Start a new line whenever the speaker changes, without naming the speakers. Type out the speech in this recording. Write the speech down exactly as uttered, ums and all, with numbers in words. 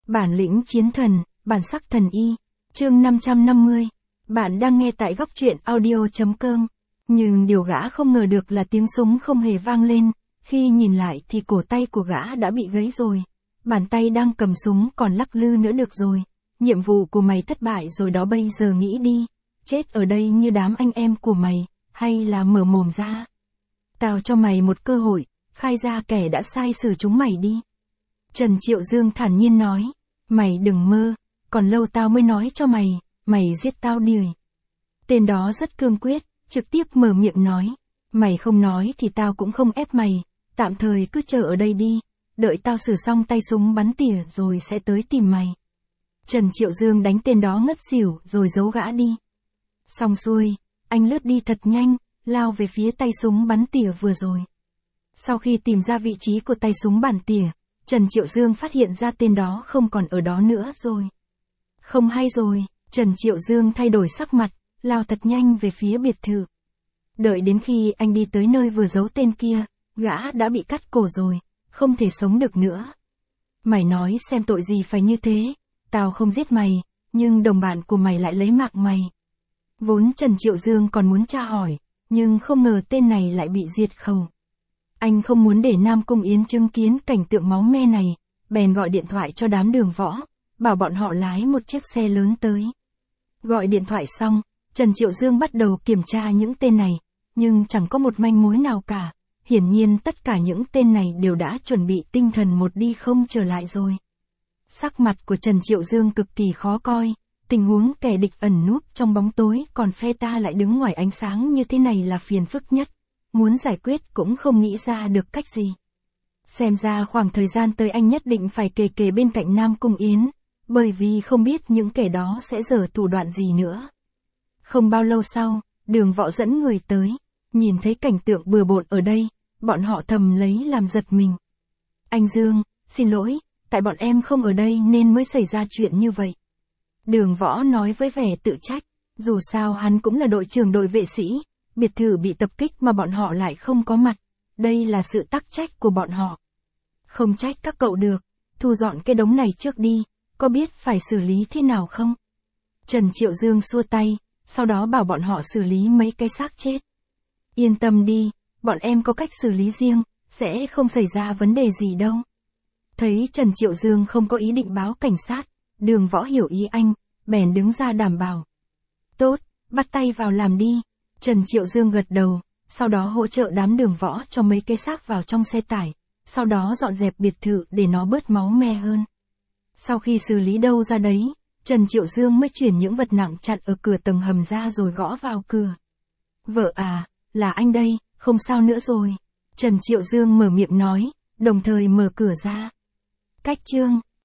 Bản lĩnh chiến thần, bản sắc thần y. Chương năm trăm năm mươi. Bạn đang nghe tại góc truyện audio chấm com. Nhưng điều gã không ngờ được là tiếng súng không hề vang lên, khi nhìn lại thì cổ tay của gã đã bị gãy rồi. Bàn tay đang cầm súng còn lắc lư nữa được rồi. Nhiệm vụ của mày thất bại rồi đó, bây giờ nghĩ đi. Chết ở đây như đám anh em của mày, hay là mở mồm ra. Tao cho mày một cơ hội, khai ra kẻ đã sai xử chúng mày đi. Trần Triệu Dương thản nhiên nói. Mày đừng mơ, còn lâu tao mới nói cho mày, mày giết tao đi. Tên đó rất cương quyết, trực tiếp mở miệng nói. Mày không nói thì tao cũng không ép mày, tạm thời cứ chờ ở đây đi, đợi tao xử xong tay súng bắn tỉa rồi sẽ tới tìm mày. Trần Triệu Dương đánh tên đó ngất xỉu rồi giấu gã đi. Xong xuôi, anh lướt đi thật nhanh, lao về phía tay súng bắn tỉa vừa rồi. Sau khi tìm ra vị trí của tay súng bắn tỉa, Trần Triệu Dương phát hiện ra tên đó không còn ở đó nữa rồi. Không hay rồi, Trần Triệu Dương thay đổi sắc mặt, lao thật nhanh về phía biệt thự. Đợi đến khi anh đi tới nơi vừa giấu tên kia, gã đã bị cắt cổ rồi, không thể sống được nữa. Mày nói xem tội gì phải như thế, tao không giết mày, nhưng đồng bạn của mày lại lấy mạng mày. Vốn Trần Triệu Dương còn muốn tra hỏi, nhưng không ngờ tên này lại bị diệt khẩu. Anh không muốn để Nam Cung Yến chứng kiến cảnh tượng máu me này, bèn gọi điện thoại cho đám Đường Võ, bảo bọn họ lái một chiếc xe lớn tới. Gọi điện thoại xong, Trần Triệu Dương bắt đầu kiểm tra những tên này, nhưng chẳng có một manh mối nào cả. Hiển nhiên tất cả những tên này đều đã chuẩn bị tinh thần một đi không trở lại rồi. Sắc mặt của Trần Triệu Dương cực kỳ khó coi, tình huống kẻ địch ẩn núp trong bóng tối còn phe ta lại đứng ngoài ánh sáng như thế này là phiền phức nhất. Muốn giải quyết cũng không nghĩ ra được cách gì. Xem ra khoảng thời gian tới anh nhất định phải kề kề bên cạnh Nam Cung Yến, bởi vì không biết những kẻ đó sẽ giở thủ đoạn gì nữa. Không bao lâu sau, Đường Võ dẫn người tới, nhìn thấy cảnh tượng bừa bộn ở đây, bọn họ thầm lấy làm giật mình. Anh Dương, xin lỗi, tại bọn em không ở đây nên mới xảy ra chuyện như vậy. Đường Võ nói với vẻ tự trách, dù sao hắn cũng là đội trưởng đội vệ sĩ, biệt thự bị tập kích mà bọn họ lại không có mặt, đây là sự tắc trách của bọn họ. Không trách các cậu được, thu dọn cái đống này trước đi, có biết phải xử lý thế nào không? Trần Triệu Dương xua tay, sau đó bảo bọn họ xử lý mấy cái xác chết. Yên tâm đi, bọn em có cách xử lý riêng, sẽ không xảy ra vấn đề gì đâu. Thấy Trần Triệu Dương không có ý định báo cảnh sát, Đường Võ hiểu ý anh, bèn đứng ra đảm bảo. Tốt, bắt tay vào làm đi. Trần Triệu Dương gật đầu, sau đó hỗ trợ đám Đường Võ cho mấy cái xác vào trong xe tải, sau đó dọn dẹp biệt thự để nó bớt máu me hơn. Sau khi xử lý đâu ra đấy, Trần Triệu Dương mới chuyển những vật nặng chặn ở cửa tầng hầm ra rồi gõ vào cửa. Vợ à, là anh đây, không sao nữa rồi. Trần Triệu Dương mở miệng nói, đồng thời mở cửa ra. Cách Trương,